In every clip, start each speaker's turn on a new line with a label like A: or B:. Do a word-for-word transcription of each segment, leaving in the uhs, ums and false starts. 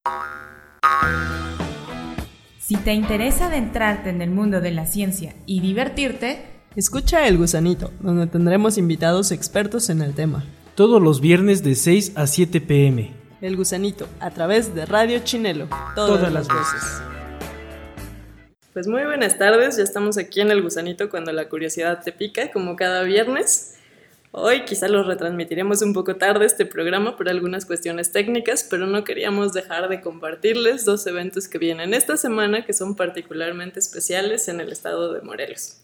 A: Si te interesa adentrarte en el mundo de la ciencia y divertirte,
B: escucha El Gusanito, donde tendremos invitados expertos en el tema.
C: Todos los viernes de seis a siete pm.
B: El Gusanito, a través de Radio Chinelo. Todas, Todas las voces. Pues muy buenas tardes, ya estamos aquí en El Gusanito cuando la curiosidad te pica, como cada viernes. Hoy quizá lo retransmitiremos un poco tarde este programa por algunas cuestiones técnicas, pero no queríamos dejar de compartirles dos eventos que vienen esta semana que son particularmente especiales en el estado de Morelos.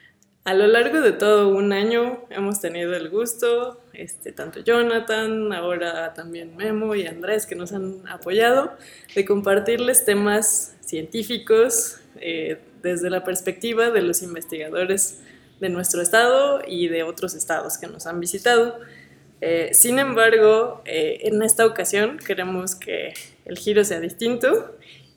B: A lo largo de todo un año hemos tenido el gusto, este, tanto Jonathan, ahora también Memo y Andrés, que nos han apoyado, de compartirles temas científicos eh, desde la perspectiva de los investigadores de nuestro estado y de otros estados que nos han visitado. Eh, sin embargo, eh, en esta ocasión queremos que el giro sea distinto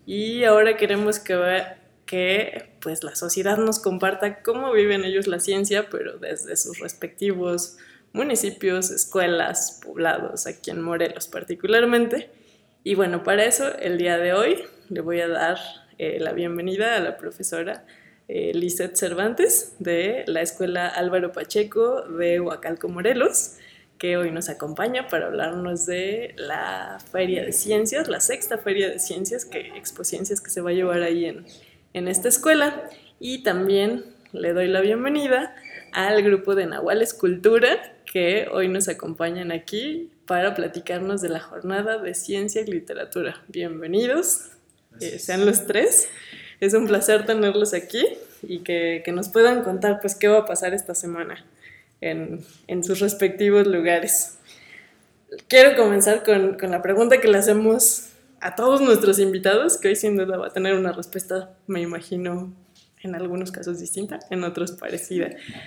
B: y ahora queremos que, que pues, la sociedad nos comparta cómo viven ellos la ciencia, pero desde sus respectivos municipios, escuelas, poblados, aquí en Morelos particularmente. Y bueno, para eso el día de hoy le voy a dar eh, la bienvenida a la profesora Eh, Lizeth Cervantes de la Escuela Álvaro Pacheco de Huacalco, Morelos, que hoy nos acompaña para hablarnos de la Feria de Ciencias, la sexta Feria de Ciencias, que, Expociencias, que se va a llevar ahí en, en esta escuela. Y también le doy la bienvenida al grupo de Nahuales Cultura, que hoy nos acompañan aquí para platicarnos de la jornada de Ciencia y Literatura. Bienvenidos, eh, sean los tres. Es un placer tenerlos aquí y que, que nos puedan contar pues, qué va a pasar esta semana en, en sus respectivos lugares. Quiero comenzar con, con la pregunta que le hacemos a todos nuestros invitados, que hoy sin duda va a tener una respuesta, me imagino, en algunos casos distinta, en otros parecida.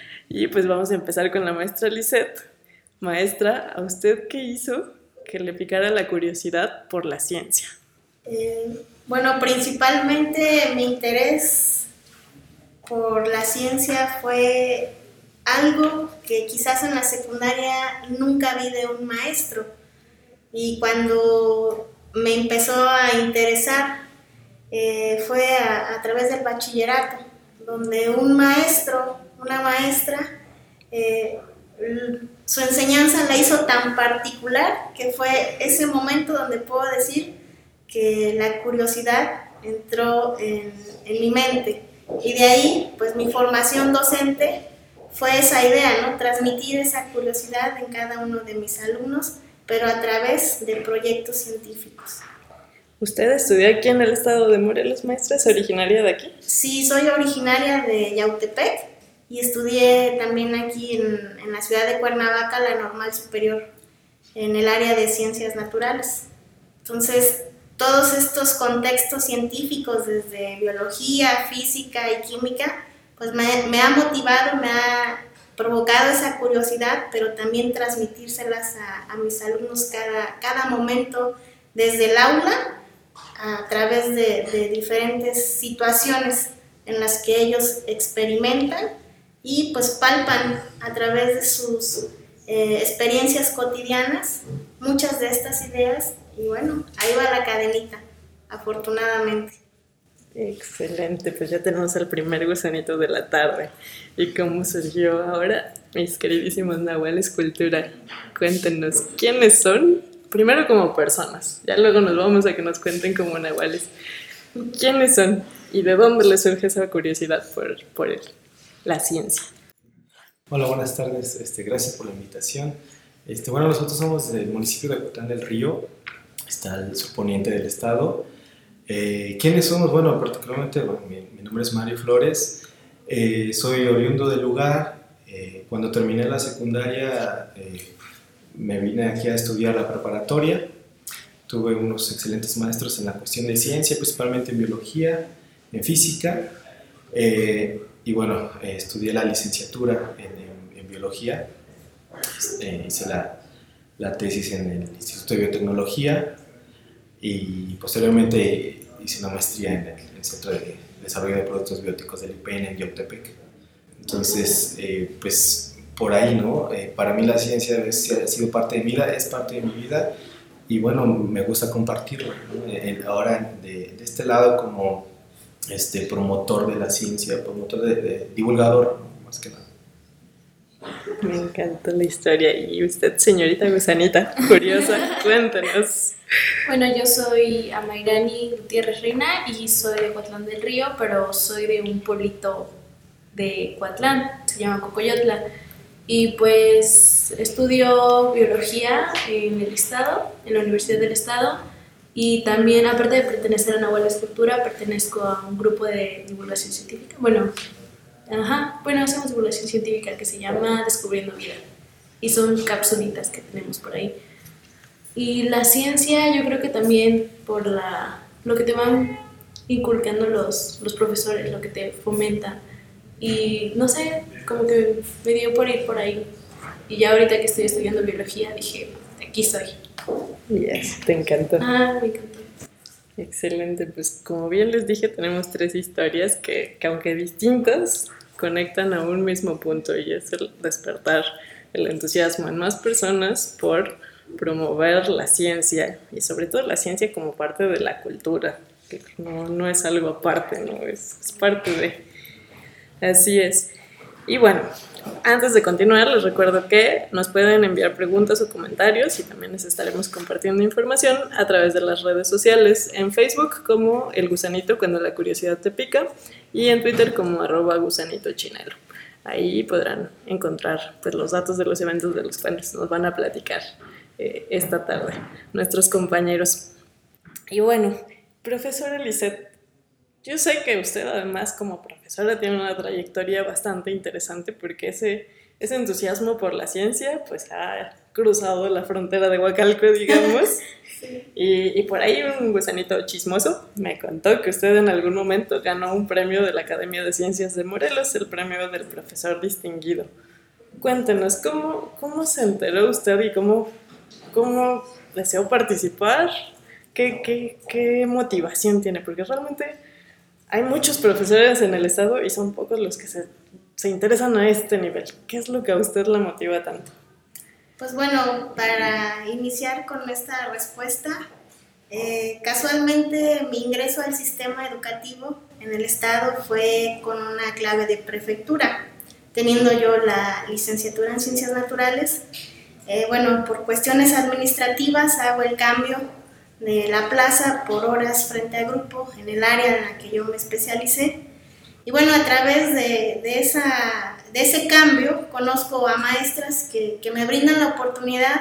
B: Y pues vamos a empezar con la maestra Lizeth. Maestra, ¿a usted qué hizo que le picara la curiosidad por la ciencia?
D: Eh... Bueno, principalmente mi interés por la ciencia fue algo que quizás en la secundaria nunca vi de un maestro. Y cuando me empezó a interesar eh, fue a, a través del bachillerato, donde un maestro, una maestra, eh, su enseñanza la hizo tan particular que fue ese momento donde puedo decir que la curiosidad entró en, en mi mente, y de ahí pues mi formación docente fue esa idea, ¿no? Transmitir esa curiosidad en cada uno de mis alumnos, pero a través de proyectos científicos.
B: ¿Usted estudió aquí en el estado de Morelos, maestra? ¿Es originaria de aquí?
D: Sí, soy originaria de Yautepec y estudié también aquí en, en la ciudad de Cuernavaca la Normal Superior en el área de Ciencias Naturales. Entonces, todos estos contextos científicos, desde biología, física y química, pues me, me ha motivado, me ha provocado esa curiosidad, pero también transmitírselas a, a mis alumnos cada, cada momento desde el aula, a través de, de diferentes situaciones en las que ellos experimentan y pues palpan a través de sus eh, experiencias cotidianas muchas de estas ideas. Y bueno, ahí va la cadenita, afortunadamente.
B: Excelente, pues ya tenemos el primer gusanito de la tarde. ¿Y cómo surgió ahora, mis queridísimos Nahuales Cultura? Cuéntenos, ¿quiénes son? Primero como personas, ya luego nos vamos a que nos cuenten como Nahuales. ¿Quiénes son y de dónde les surge esa curiosidad por, por la ciencia?
E: Hola, buenas tardes, este, gracias por la invitación. Este, bueno, nosotros somos del municipio de Acutlán del Río, está al surponiente del estado. Eh, ¿Quiénes somos? Bueno, particularmente, bueno, mi, mi nombre es Mario Flores, eh, soy oriundo del lugar. Eh, cuando terminé la secundaria eh, me vine aquí a estudiar la preparatoria. Tuve unos excelentes maestros en la cuestión de ciencia, principalmente en biología, en física, eh, y bueno, eh, estudié la licenciatura en, en, en biología. Eh, hice la, la tesis en el Instituto de Biotecnología y posteriormente hice una maestría en el, en el Centro de Desarrollo de Productos Bióticos del I P N en Yautepec. Entonces, eh, pues por ahí, ¿no? Eh, para mí la ciencia es, ha sido parte de mi vida, es parte de mi vida, y bueno, me gusta compartirlo, ¿no? Eh, ahora de, de este lado como este, promotor de la ciencia, promotor de, de divulgador, ¿no? Más que nada.
B: Me encanta la historia. Y usted, señorita Gusanita, curiosa, cuéntenos.
F: Bueno, yo soy Amairani Gutiérrez Reina y soy de Coatlán del Río, pero soy de un pueblito de Coatlán, se llama Cocoyotla. Y pues estudio biología en el estado, en la Universidad del Estado, y también, aparte de pertenecer a Nahual Escultura, pertenezco a un grupo de divulgación científica. Bueno, ajá, bueno, hacemos divulgación científica que se llama Descubriendo Vida, y son capsulitas que tenemos por ahí. Y la ciencia, yo creo que también por la, lo que te van inculcando los, los profesores, lo que te fomentan. Y no sé, como que me dio por ir por ahí. Y ya ahorita que estoy estudiando biología, dije, aquí soy.
B: Yes, te encantó.
F: Ah, me encantó.
B: Excelente, pues como bien les dije, tenemos tres historias que, que aunque distintas, conectan a un mismo punto, y es el despertar el entusiasmo en más personas por promover la ciencia, y sobre todo la ciencia como parte de la cultura, que no, no es algo aparte, no es, es parte de... Así es. Y bueno, antes de continuar, les recuerdo que nos pueden enviar preguntas o comentarios, y también les estaremos compartiendo información a través de las redes sociales, en Facebook como El Gusanito Cuando la Curiosidad Te Pica, y en Twitter como arroba gusanito chinelo. Ahí podrán encontrar pues, los datos de los eventos de los cuales nos van a platicar eh, esta tarde nuestros compañeros. Y bueno, profesora Lisette, yo sé que usted además como profesora tiene una trayectoria bastante interesante, porque ese, ese entusiasmo por la ciencia pues ha cruzado la frontera de Huacalco, digamos. Sí. y, y por ahí un gusanito chismoso me contó que usted en algún momento ganó un premio de la Academia de Ciencias de Morelos, el premio del profesor distinguido. Cuéntenos, ¿cómo, cómo se enteró usted y cómo, cómo deseó participar? ¿Qué, qué, qué motivación tiene? Porque realmente... hay muchos profesores en el estado y son pocos los que se, se interesan a este nivel. ¿Qué es lo que a usted la motiva tanto?
D: Pues bueno, para iniciar con esta respuesta, eh, casualmente mi ingreso al sistema educativo en el estado fue con una clave de prefectura, teniendo yo la licenciatura en Ciencias Naturales. Eh, bueno, por cuestiones administrativas hago el cambio de la plaza por horas frente al grupo en el área en la que yo me especialicé. Y bueno, a través de, de, esa, de ese cambio conozco a maestras que, que me brindan la oportunidad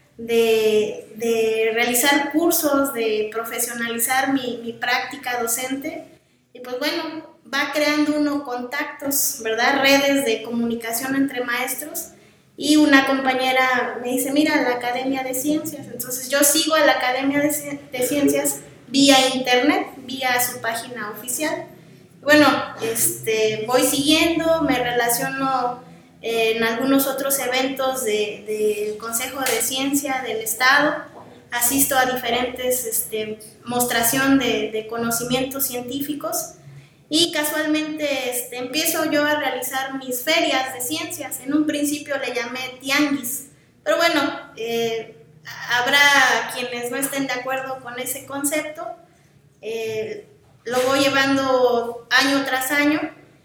D: de, de realizar cursos, de profesionalizar mi, mi práctica docente. Y pues bueno, va creando uno contactos, ¿verdad? Redes de comunicación entre maestros. Y una compañera me dice, mira, la Academia de Ciencias. Entonces yo sigo a la Academia de, de Ciencias vía internet, vía su página oficial. Bueno, este, voy siguiendo, me relaciono eh, en algunos otros eventos del de Consejo de Ciencia del Estado, asisto a diferentes este, mostración de, de conocimientos científicos. Y casualmente este, empiezo yo a realizar mis ferias de ciencias. En un principio le llamé tianguis, pero bueno, eh, habrá quienes no estén de acuerdo con ese concepto. Eh, lo voy llevando año tras año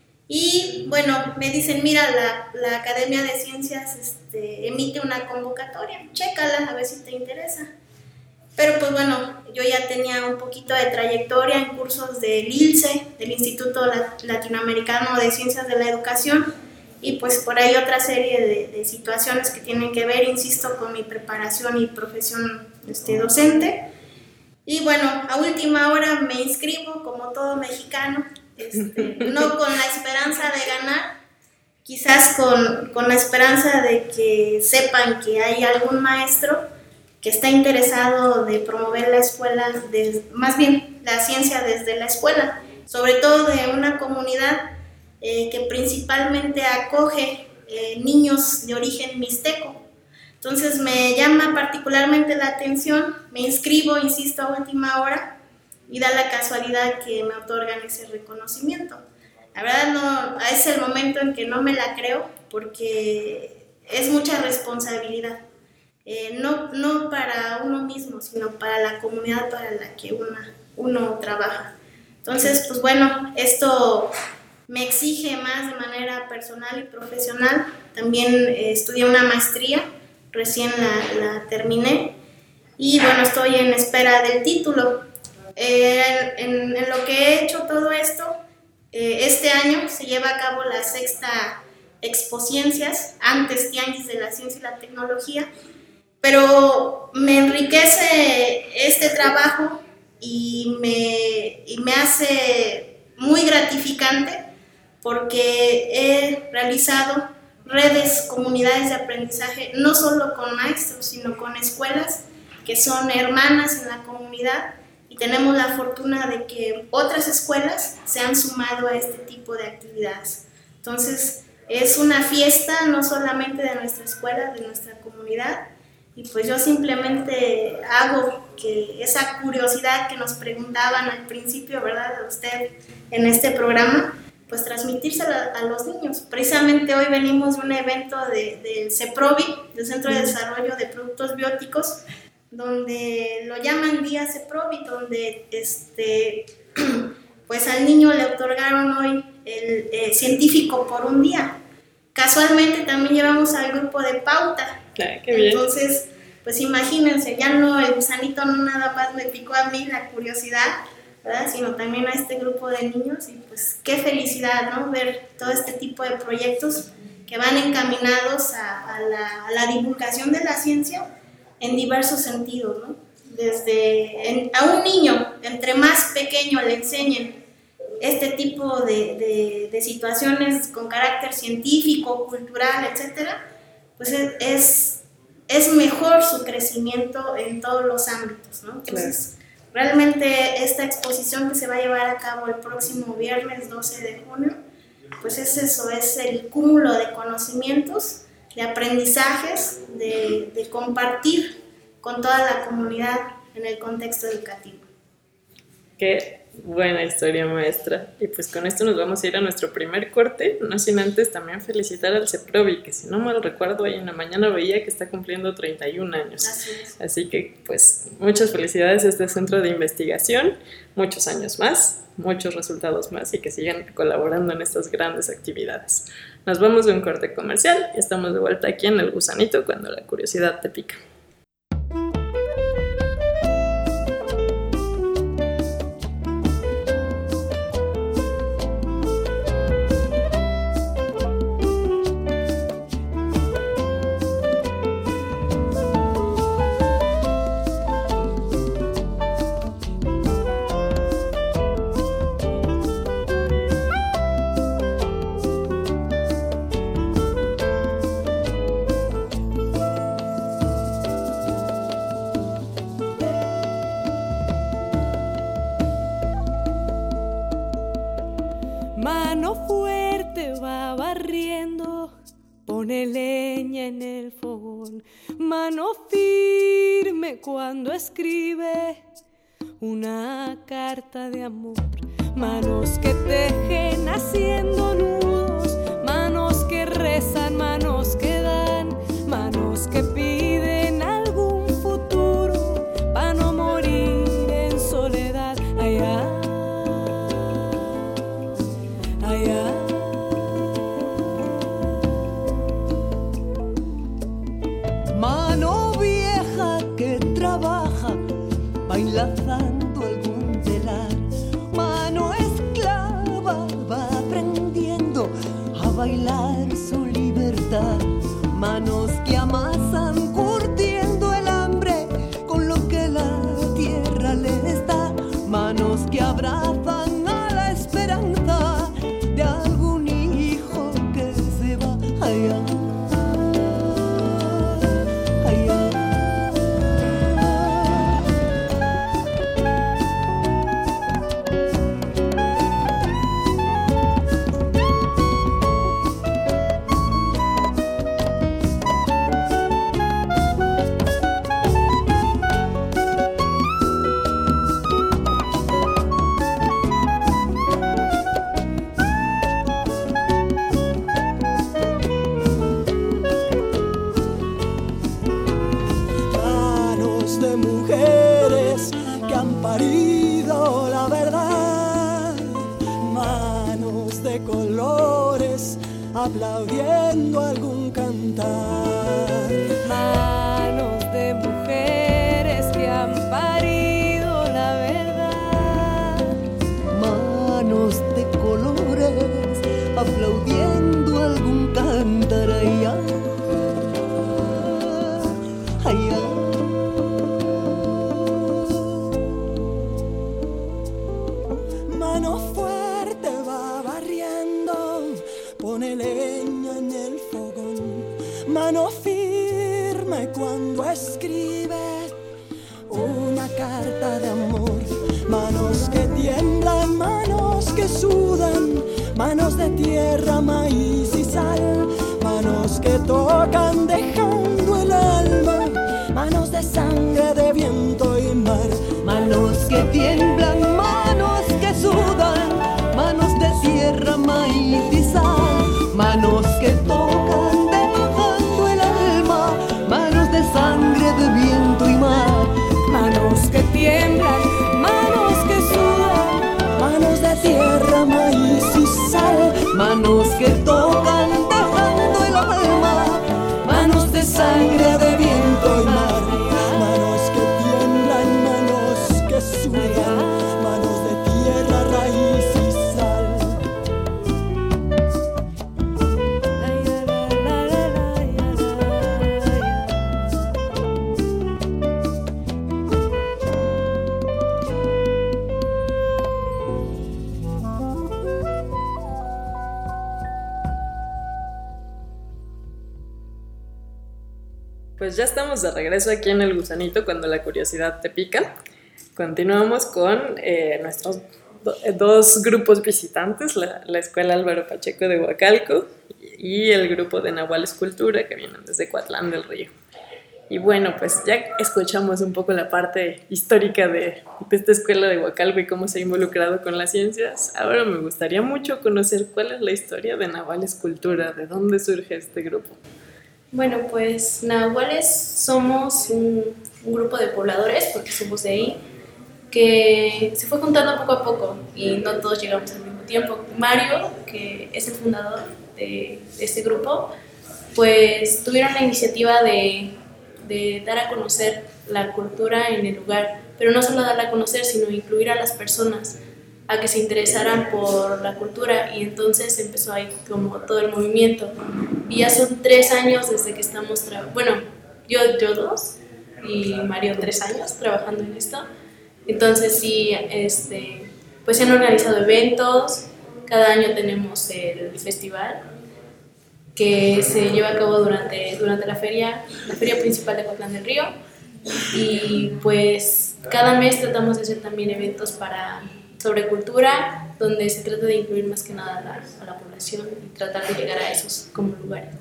D: y bueno, me dicen, mira, la, la Academia de Ciencias este, emite una convocatoria, chécala a ver si te interesa. Pero pues bueno, yo ya tenía un poquito de trayectoria en cursos del I L C E, del Instituto Latinoamericano de Ciencias de la Educación, y pues por ahí otra serie de, de situaciones que tienen que ver, insisto, con mi preparación y profesión este, docente. Y bueno, a última hora me inscribo como todo mexicano, este, no con la esperanza de ganar, quizás con, con la esperanza de que sepan que hay algún maestro que está interesado de promover la escuela, de, más bien la ciencia desde la escuela, sobre todo de una comunidad eh, que principalmente acoge eh, niños de origen mixteco. Entonces me llama particularmente la atención, me inscribo, insisto, a última hora, y da la casualidad que me otorgan ese reconocimiento. La verdad no, es el momento en que no me la creo, porque es mucha responsabilidad. eh, no, no para uno mismo, sino para la comunidad para la que una, uno trabaja. Entonces, pues bueno, esto me exige más de manera personal y profesional. También eh, estudié una maestría, recién la, la terminé, y bueno, estoy en espera del título. Eh, en, en lo que he hecho todo esto, eh, este año se lleva a cabo la sexta Expociencias, antes Tianguis de la Ciencia y la Tecnología, pero me enriquece este trabajo y me, y me hace muy gratificante porque he realizado redes, comunidades de aprendizaje, no solo con maestros, sino con escuelas que son hermanas en la comunidad, y tenemos la fortuna de que otras escuelas se han sumado a este tipo de actividades. Entonces, es una fiesta no solamente de nuestra escuela, de nuestra comunidad, y pues yo simplemente hago que esa curiosidad que nos preguntaban al principio, ¿verdad?, de usted en este programa, pues transmitírsela a los niños. Precisamente hoy venimos de un evento de, del CEPROBI, del Centro de Desarrollo de Productos Bióticos, donde lo llaman Día CEPROBI, donde este, pues al niño le otorgaron hoy el eh, científico por un día. Casualmente también llevamos al grupo de Pauta.
B: Claro, qué bien.
D: Entonces, pues imagínense, ya no, el gusanito no nada más me picó a mí la curiosidad, ¿verdad?, sino también a este grupo de niños, y pues qué felicidad, ¿no?, ver todo este tipo de proyectos que van encaminados a, a, la, a la divulgación de la ciencia en diversos sentidos, ¿no? Desde en, a un niño, entre más pequeño le enseñen este tipo de, de, de situaciones con carácter científico, cultural, etcétera, pues es, es, es mejor su crecimiento en todos los ámbitos, ¿no? Entonces, claro, realmente esta exposición que se va a llevar a cabo el próximo viernes doce de junio, pues es eso, es el cúmulo de conocimientos, de aprendizajes, de, de compartir con toda la comunidad en el contexto educativo.
B: Qué buena historia, maestra. Y pues con esto nos vamos a ir a nuestro primer corte, no sin antes también felicitar al CEPROBI, que si no mal recuerdo, hoy en la mañana veía que está cumpliendo treinta y un años.
D: Así es.
B: Así que pues muchas felicidades a este centro de investigación, muchos años más, muchos resultados más, y que sigan colaborando en estas grandes actividades. Nos vamos de un corte comercial y estamos de vuelta aquí en El Gusanito cuando la curiosidad te pica.
G: Mano fuerte va barriendo, pone leña en el fogón. Mano firme cuando escribe una carta de amor. Manos que tejen haciendo nudos, manos que rezan, manos que dan, manos que piden algún futuro para no morir en soledad. Allá.
H: Mano vieja que trabaja, va enlazando algún telar. Mano esclava va aprendiendo a bailar su libertad. Manos que amasan curtiendo el hambre con lo que la tierra les da. Manos que abrazan a la esperanza de algún hijo que se va allá. compartido la verdad, manos de colores aplaudiendo algún cantar,
G: manos de mujeres que han parido la verdad,
H: manos de colores aplaudiendo algún cantar, ay, ay, ay. Mano fuerte va barriendo, pone leña en el fogón, mano firme cuando escribe una carta de amor, manos que tiemblan, manos que sudan, manos de tierra, maíz y sal, manos que tocan dejando el alma, manos de sangre, de viento y mar, manos que tiemblan, manos que sudan, manos de tierra, maíz y sal, manos que tocan dejando el alma, manos de sangre, de viento y mar,
G: manos que tiemblan, manos que sudan,
H: manos de tierra, maíz y sal, manos que tocan dejando el alma, manos de sangre, de viento y mar, manos que tiemblan, manos que sudan, manos de tierra, raíz y sal.
B: Pues ya estamos de regreso aquí en El Gusanito cuando la curiosidad te pica. Continuamos con eh, nuestros do, eh, dos grupos visitantes, la, la Escuela Álvaro Pacheco de Huacalco y el grupo de Nahual Escultura que vienen desde Coatlán del Río. Y bueno, pues ya escuchamos un poco la parte histórica de, de esta escuela de Huacalco y cómo se ha involucrado con las ciencias. Ahora me gustaría mucho conocer cuál es la historia de Nahual Escultura, de dónde surge este grupo.
F: Bueno, pues nahuales somos un, un grupo de pobladores, porque somos de ahí, que se fue juntando poco a poco y no todos llegamos al mismo tiempo. Mario, que es el fundador de este grupo, pues tuvieron la iniciativa de, de dar a conocer la cultura en el lugar, pero no solo darla a conocer, sino incluir a las personas a que se interesaran por la cultura, y entonces empezó ahí como todo el movimiento. Y ya son tres años desde que estamos, tra- bueno, yo, yo dos y Mario tres años trabajando en esto. Entonces sí, este, pues se han organizado eventos, cada año tenemos el festival que se lleva a cabo durante, durante la feria, la feria principal de Coatlán del Río, y pues cada mes tratamos de hacer también eventos para sobre cultura, donde se trata de incluir más que nada a la, a la población y tratar de llegar a esos como lugares.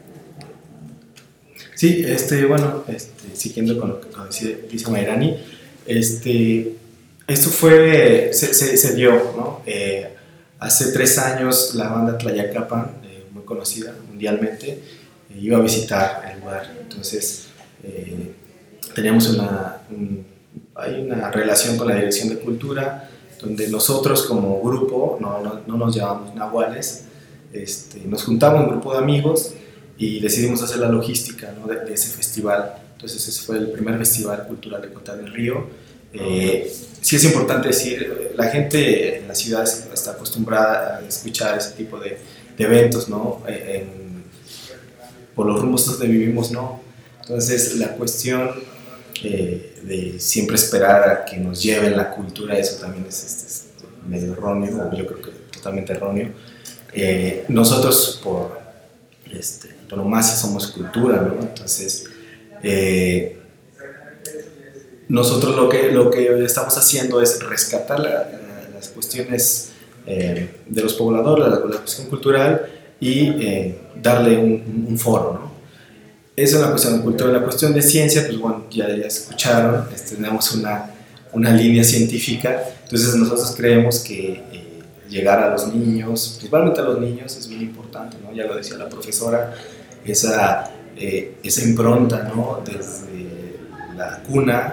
E: Sí, este, bueno, este, siguiendo con lo que dice, dice Mayrani, este, esto fue, se, se, se dio, ¿no? Eh, hace tres años la banda Tlayacapan, eh, muy conocida mundialmente, eh, iba a visitar el lugar, entonces eh, teníamos una, un, hay una relación con la Dirección de Cultura, donde nosotros como grupo, no, no, no nos llamamos nahuales, este, nos juntamos un grupo de amigos y decidimos hacer la logística, ¿no? de, de ese festival. Entonces ese fue el primer festival cultural de Coatlán del Río. Eh, sí es importante decir, la gente en la ciudad está acostumbrada a escuchar ese tipo de, de eventos, ¿no? En, por los rumbos donde vivimos, ¿no? Entonces la cuestión Eh, de siempre esperar a que nos lleven la cultura, eso también es, es, es medio erróneo, yo creo que totalmente erróneo. Eh, nosotros por este, antonomasia somos cultura, ¿no? Entonces eh, nosotros lo que, lo que estamos haciendo es rescatar la, la, las cuestiones eh, de los pobladores, la, la cuestión cultural, y eh, darle un, un foro, ¿no? Esa es la cuestión de cultura. La cuestión de ciencia, pues bueno, ya, ya escucharon, este, tenemos una, una línea científica, entonces nosotros creemos que eh, llegar a los niños, principalmente a los niños, es muy importante, ¿no? Ya lo decía la profesora, esa, eh, esa impronta, ¿no? Desde la cuna,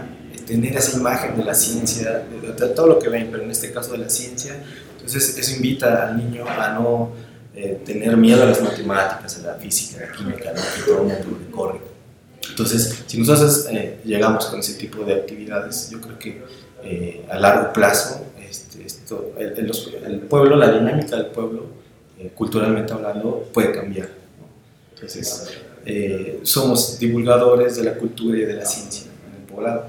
E: tener esa imagen de la ciencia, de, de todo lo que ven, pero en este caso de la ciencia. Entonces eso invita al niño a no eh, tener miedo a las matemáticas, a la física, a la química, ¿no? Que todo el mundo le corre. Entonces, si nosotros eh, llegamos con ese tipo de actividades, yo creo que eh, a largo plazo, este, esto, el, el, el pueblo, la dinámica del pueblo, eh, culturalmente hablando, puede cambiar, ¿no? Entonces, eh, somos divulgadores de la cultura y de la ciencia en el poblado.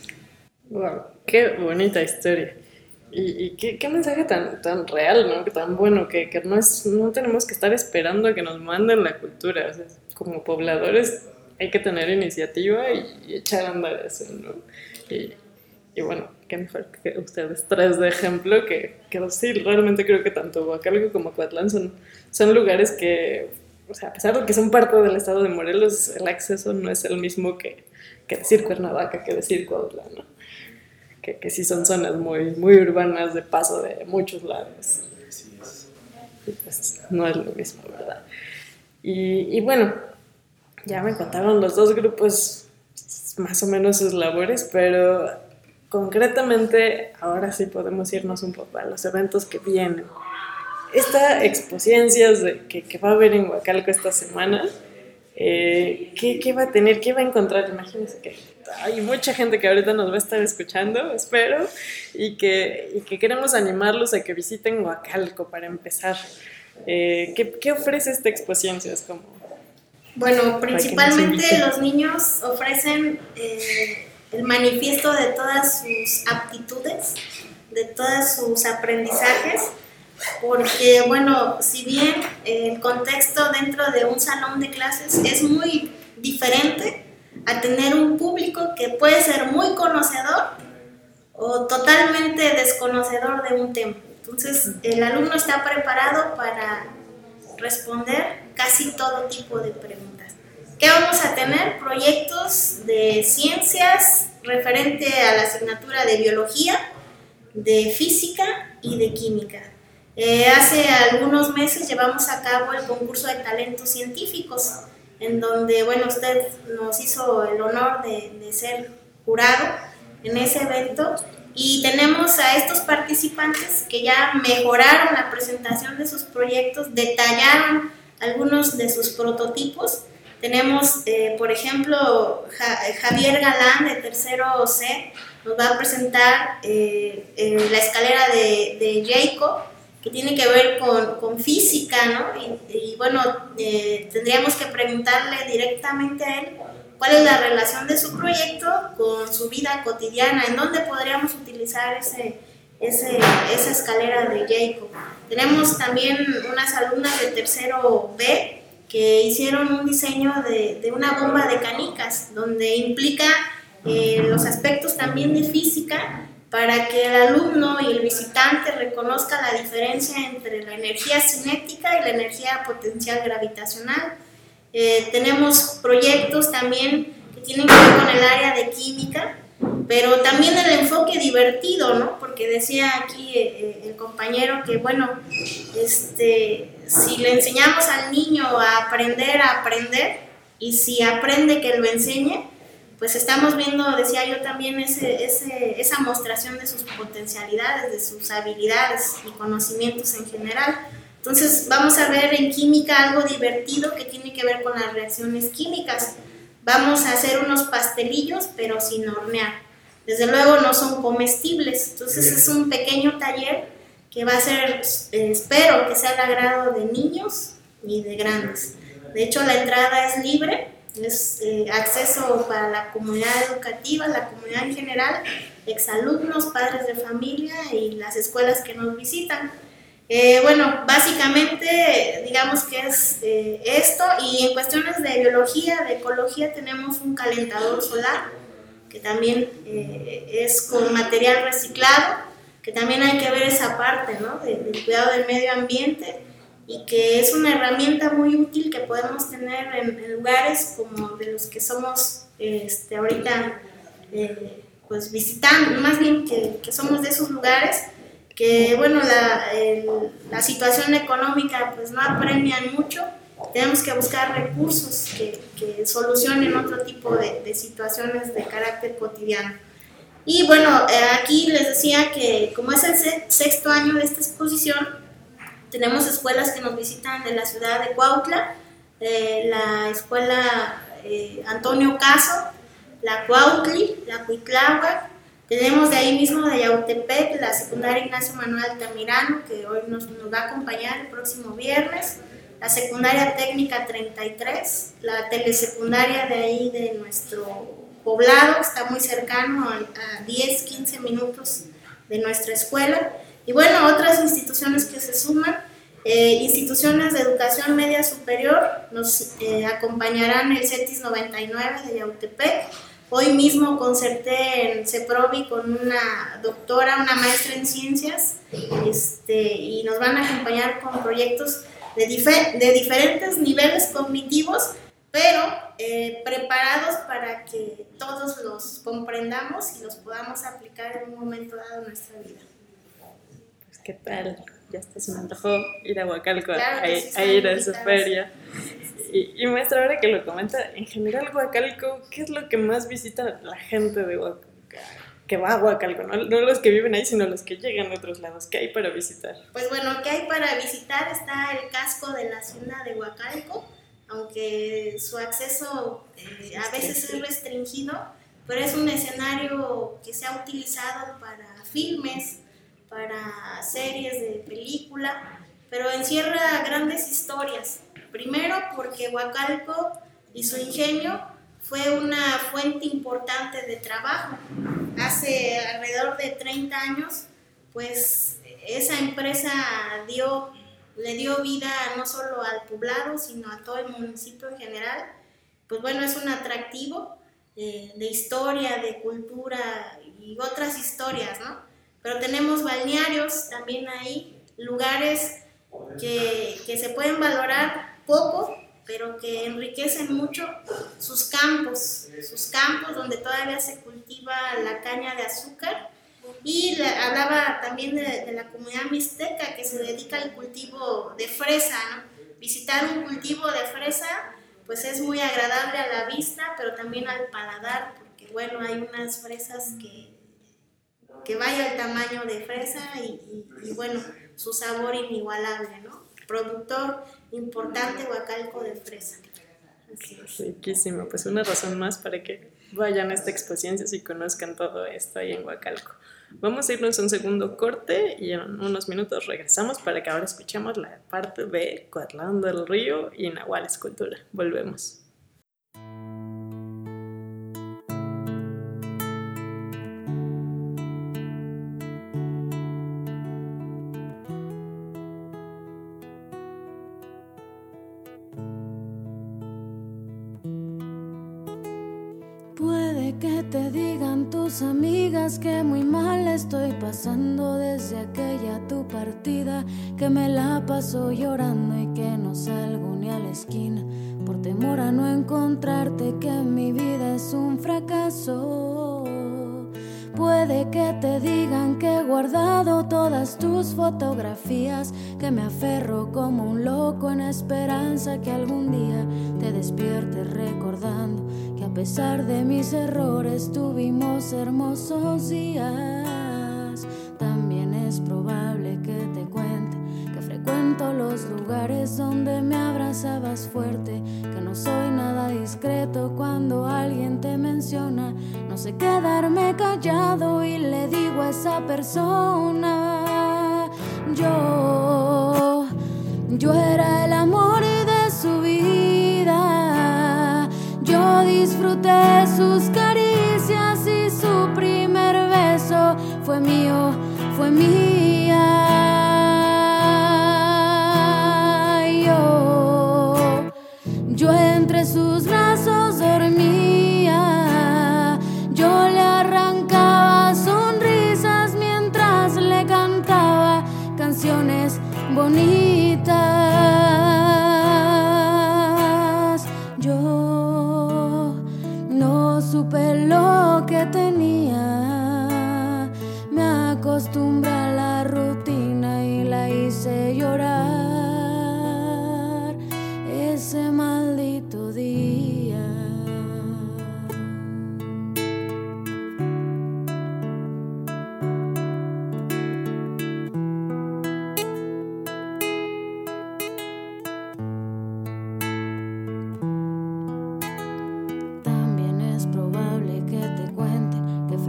B: Wow, qué bonita historia. Y, y qué, qué mensaje tan, tan real, ¿no? Tan bueno, que, que no, es, no tenemos que estar esperando a que nos manden la cultura. O sea, como pobladores hay que tener iniciativa y, y echar a andar eso, ¿no? Y, y bueno, qué mejor que ustedes tres de ejemplo, que, que sí, realmente creo que tanto Huacalco como Coatlán son, son lugares que, o sea, a pesar de que son parte del estado de Morelos, el acceso no es el mismo que, que decir Cuernavaca, que decir Cuautla, ¿no? Que, que sí son zonas muy, muy urbanas de paso de muchos lados.
E: Así es.
B: Y pues no es lo mismo, ¿verdad? Y, y bueno, ya me contaron los dos grupos más o menos sus labores, pero concretamente ahora sí podemos irnos un poco a los eventos que vienen. Esta Expociencias de, que, que va a haber en Huacalco esta semana, eh, ¿qué, ¿qué va a tener? ¿Qué va a encontrar? Imagínense que hay mucha gente que ahorita nos va a estar escuchando, espero, y que, y que queremos animarlos a que visiten Huacalco para empezar. Eh, ¿qué, ¿Qué ofrece esta Expociencias? Como
D: Bueno, principalmente los niños ofrecen eh, el manifiesto de todas sus aptitudes, de todos sus aprendizajes, porque, bueno, si bien el contexto dentro de un salón de clases es muy diferente a tener un público que puede ser muy conocedor o totalmente desconocedor de un tema. Entonces, el alumno está preparado para responder casi todo tipo de preguntas. ¿Qué vamos a tener? Proyectos de ciencias referente a la asignatura de biología, de física y de química. Eh, hace algunos meses llevamos a cabo el concurso de talentos científicos, en donde, bueno, usted nos hizo el honor de, de ser jurado en ese evento, y tenemos a estos participantes que ya mejoraron la presentación de sus proyectos, detallaron algunos de sus prototipos. Tenemos, eh, por ejemplo, ja, Javier Galán, de tercero C, nos va a presentar eh, eh, la escalera de, de Jacob, que tiene que ver con, con física, ¿no? Y, y bueno, eh, tendríamos que preguntarle directamente a él cuál es la relación de su proyecto con su vida cotidiana, en dónde podríamos utilizar ese, ese, esa escalera de Jacob. Tenemos también unas alumnas de tercero B que hicieron un diseño de, de una bomba de canicas, donde implica eh, los aspectos también de física, para que el alumno y el visitante reconozca la diferencia entre la energía cinética y la energía potencial gravitacional. Eh, tenemos proyectos también que tienen que ver con el área de química, pero también el enfoque divertido, ¿no? Porque decía aquí eh, el compañero que, bueno, este, si le enseñamos al niño a aprender a aprender, y si aprende que lo enseñe, pues estamos viendo, decía yo también, ese, ese, esa mostración de sus potencialidades, de sus habilidades y conocimientos en general. Entonces vamos a ver en química algo divertido que tiene que ver con las reacciones químicas. Vamos a hacer unos pastelillos, pero sin hornear. Desde luego no son comestibles, entonces es un pequeño taller que va a ser, eh, espero que sea al agrado de niños y de grandes. De hecho, la entrada es libre. Es eh, acceso para la comunidad educativa, la comunidad en general, exalumnos, padres de familia y las escuelas que nos visitan. Eh, bueno, básicamente digamos que es eh, esto, y en cuestiones de biología, de ecología, tenemos un calentador solar que también eh, es con material reciclado, que también hay que ver esa parte, ¿no? de, del cuidado del medio ambiente, y que es una herramienta muy útil que podemos tener en, en lugares como de los que somos este, ahorita eh, pues visitando, más bien que, que somos de esos lugares que, bueno, la, el, la situación económica pues no apremian mucho. Tenemos que buscar recursos que, que solucionen otro tipo de, de situaciones de carácter cotidiano. Y bueno, eh, aquí les decía que como es el sexto año de esta exposición, tenemos escuelas que nos visitan de la ciudad de Cuautla, eh, la escuela eh, Antonio Caso, la Cuautli, la Cuitláhuac. Tenemos de ahí mismo de Yautepec la secundaria Ignacio Manuel Altamirano, que hoy nos, nos va a acompañar el próximo viernes, la secundaria técnica treinta y tres, la telesecundaria de ahí de nuestro poblado, que está muy cercano a, a diez, quince minutos de nuestra escuela. Y bueno, otras instituciones que se suman, eh, instituciones de educación media superior, nos eh, acompañarán el CETIS noventa y nueve de Yautepec. Hoy mismo concerté en CEPROVI con una doctora, una maestra en ciencias, este, y nos van a acompañar con proyectos de, dife- de diferentes niveles cognitivos, pero eh, preparados para que todos los comprendamos y los podamos aplicar en un momento dado en nuestra vida.
B: Pues, ¿qué tal? Ya hasta se me antojó ir a Huacalco,
D: claro
B: a,
D: sí,
B: a ir a su feria. Y, y maestra, ahora que lo comenta, en general Huacalco, ¿qué es lo que más visita la gente de Huacalco? Que va a Huacalco, ¿no? No los que viven ahí, sino los que llegan de otros lados. ¿Qué hay para visitar?
D: Pues bueno, ¿qué hay para visitar? Está el casco de la hacienda de Huacalco, aunque su acceso eh, a veces es restringido, pero es un escenario que se ha utilizado para filmes, para series de película, pero encierra grandes historias. Primero porque Huacalco y su ingenio fue una fuente importante de trabajo. Hace alrededor de treinta años, pues esa empresa dio, le dio vida no solo al poblado, sino a todo el municipio en general. Pues bueno, es un atractivo eh, de historia, de cultura y otras historias, ¿no? Pero tenemos balnearios también ahí, lugares que, que se pueden valorar poco, pero que enriquecen mucho sus campos, sus campos donde todavía se cultiva la caña de azúcar. Y le, hablaba también de, de la comunidad mixteca que se dedica al cultivo de fresa, ¿no? Visitar un cultivo de fresa pues es muy agradable a la vista, pero también al paladar, porque bueno, hay unas fresas que, que vaya el tamaño de fresa y, y, y bueno, su sabor inigualable, ¿no? Productor importante Huacalco de fresa. Así es.
B: Riquísimo, pues una razón más para que vayan a esta exposición y conozcan todo esto ahí en Huacalco. Vamos a irnos a un segundo corte y en unos minutos regresamos para que ahora escuchemos la parte de Coatlán del Río y Nahual Escultura. Volvemos.
I: Puede que te digan tus amigas que muy mal estoy pasando desde aquella tu partida, que me la paso llorando y que no salgo ni a la esquina por temor a no encontrarte, que mi vida es un fracaso. Puede que te digan que he guardado todas tus fotografías, que me aferro como un loco en esperanza que algún día te despiertes recordando que a pesar de mis errores tuvimos hermosos días. También es probable que te cuente que frecuento los lugares donde me abrazabas fuerte, que no soy nada discreto cuando alguien te menciona. No sé quedarme callado y le digo a esa persona: Yo, yo era el amor de su vida. Yo disfruté sus caricias y su primer beso fue mío, fue mía. Yo, yo entre sus brazos dormía. Yo le arrancaba sonrisas mientras le cantaba canciones bonitas. Yo no supe lo que tenía. Me acostumbré a la rutina y la hice llorar ese maldito día.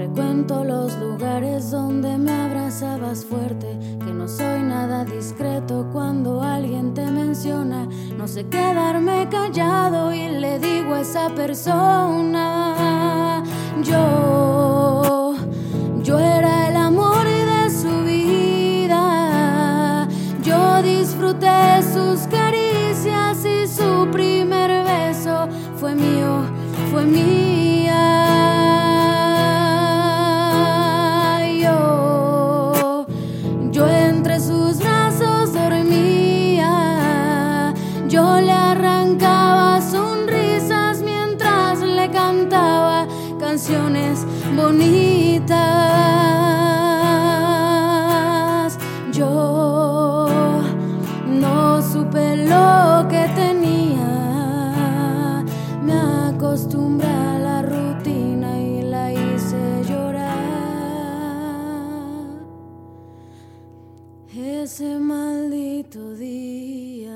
I: frecuento los lugares donde me abrazabas fuerte, que no soy nada discreto cuando alguien te menciona. No sé quedarme callado y le digo a esa persona: Yo, yo era el amor de su vida. Yo disfruté sus caricias y su primer beso fue mío, fue mía. Yo, yo entre sus brazos dormía. Yo le arrancaba sonrisas mientras le cantaba canciones bonitas. Yo no supe lo que tenía. Me acostumbré a la rutina y la hice llorar. Ese maldito día.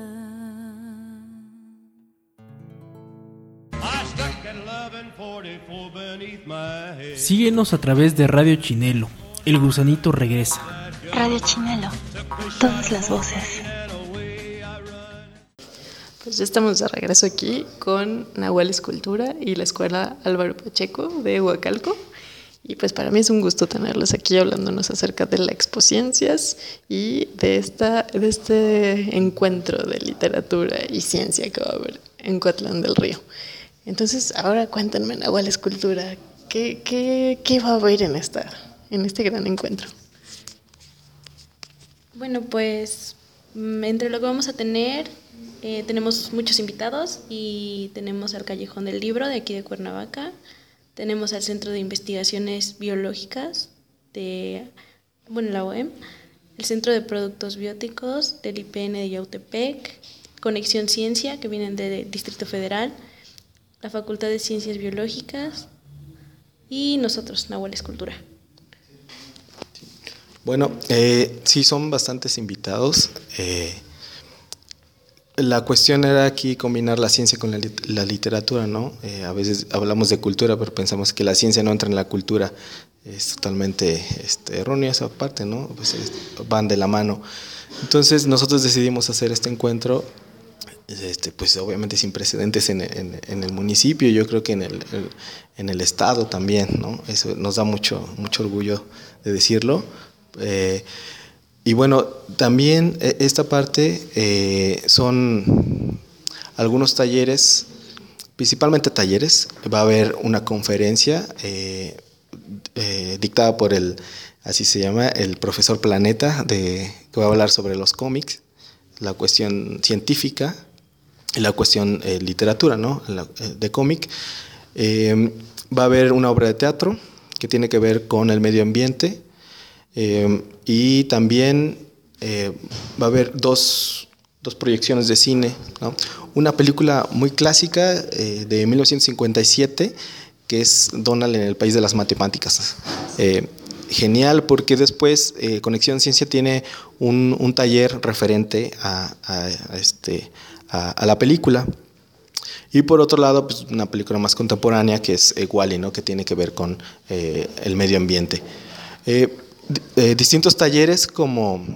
C: Síguenos a través de Radio Chinelo. El gusanito regresa.
J: Radio Chinelo. Todas las voces.
B: Pues ya estamos de regreso aquí con Nahual Escultura y la Escuela Álvaro Pacheco de Huacalco. Y pues para mí es un gusto tenerlos aquí hablándonos acerca de la Expociencias y de, esta, de este encuentro de literatura y ciencia que va a haber en Coatlán del Río. Entonces, ahora cuéntenme, Nahual Escultura, ¿qué, qué, qué va a haber en, esta, en este gran encuentro?
F: Bueno, pues entre lo que vamos a tener, eh, tenemos muchos invitados y tenemos al Callejón del Libro de aquí de Cuernavaca, tenemos al Centro de Investigaciones Biológicas de, bueno, la O E M, el Centro de Productos Bióticos del I P N de Yautepec, Conexión Ciencia, que vienen del Distrito Federal, la Facultad de Ciencias Biológicas y nosotros, Nahual Escultura.
E: Bueno, eh, sí son bastantes invitados. Eh, la cuestión era aquí combinar la ciencia con la, la literatura, ¿no? Eh, a veces hablamos de cultura, pero pensamos que la ciencia no entra en la cultura. Es totalmente este, errónea esa parte, ¿no? Pues es, van de la mano. Entonces nosotros decidimos hacer este encuentro, este, pues obviamente sin precedentes en, en, en el municipio, yo creo que en el, el, en el estado también, ¿no? Eso nos da mucho, mucho orgullo de decirlo. Eh, y bueno, también esta parte eh, son algunos talleres, principalmente talleres. Va a haber una conferencia eh, eh, dictada por el, así se llama, el profesor Planeta, de, que va a hablar sobre los cómics, la cuestión científica y la cuestión eh, literatura, ¿no? La, de cómic. Eh, va a haber una obra de teatro que tiene que ver con el medio ambiente. Eh, y también eh, va a haber dos, dos proyecciones de cine, ¿no? Una película muy clásica eh, de mil novecientos cincuenta y siete, que es Donald en el País de las Matemáticas. Eh, genial, porque después eh, Conexión Ciencia tiene un, un taller referente a, a, a, este, a, a la película. Y por otro lado, pues una película más contemporánea que es eh, Wall-E, ¿no? Que tiene que ver con eh, el medio ambiente. Eh, Eh, distintos talleres como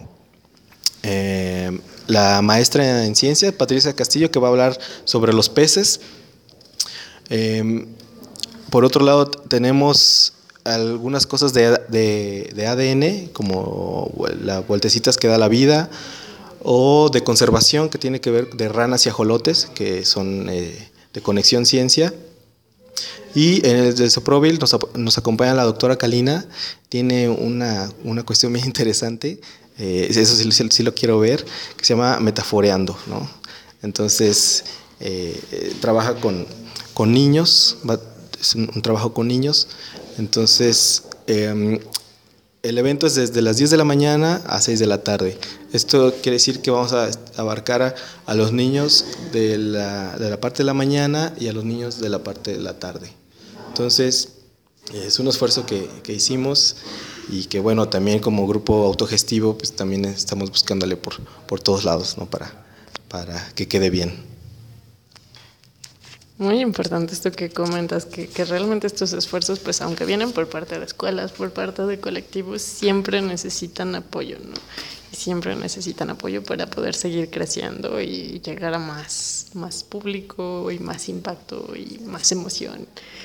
E: eh, la maestra en ciencia, Patricia Castillo, que va a hablar sobre los peces. Eh, por otro lado, tenemos algunas cosas de, de, de A D N, como las vueltecitas que da la vida, o de conservación, que tiene que ver de ranas y ajolotes, que son eh, de Conexión Ciencia. Y en el de Soprovil nos, nos acompaña la doctora Kalina. Tiene una, una cuestión muy interesante, eh, eso sí, sí, sí lo quiero ver, que se llama Metaforeando, ¿no? Entonces, eh, eh, trabaja con, con niños, va, es un, un trabajo con niños. Entonces, eh, el evento es desde las diez de la mañana a seis de la tarde. Esto quiere decir que vamos a abarcar a, a los niños de la, de la parte de la mañana y a los niños de la parte de la tarde. Entonces, es un esfuerzo que, que hicimos y que, bueno, también como grupo autogestivo, pues también estamos buscándole por, por todos lados, ¿no? Para, para que quede bien.
B: Muy importante esto que comentas, que, que realmente estos esfuerzos, pues aunque vienen por parte de escuelas, por parte de colectivos, siempre necesitan apoyo, ¿no? Y siempre necesitan apoyo para poder seguir creciendo y llegar a más, más público y más impacto y más emoción.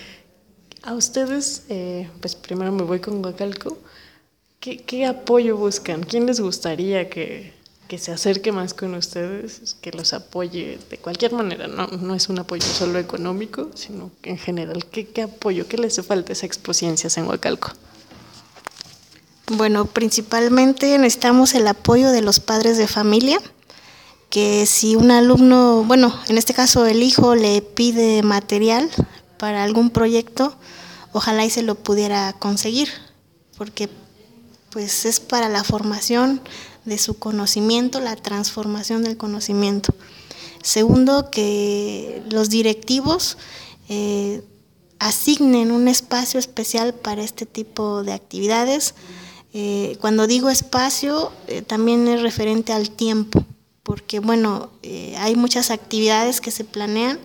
B: A ustedes, eh, pues primero me voy con Huacalco. ¿Qué, qué apoyo buscan? ¿Quién les gustaría que... que se acerque más con ustedes, que los apoye de cualquier manera? No, no es un apoyo solo económico, sino que en general, ¿qué, qué apoyo? ¿Qué les hace falta esa Expociencias en Huacalco?
D: Bueno, principalmente necesitamos el apoyo de los padres de familia, que si un alumno, bueno, en este caso el hijo le pide material para algún proyecto, ojalá y se lo pudiera conseguir, porque pues es para la formación de su conocimiento, la transformación del conocimiento. Segundo, que los directivos eh, asignen un espacio especial para este tipo de actividades. Eh, cuando digo espacio, eh, también es referente al tiempo, porque bueno, eh, hay muchas actividades que se planean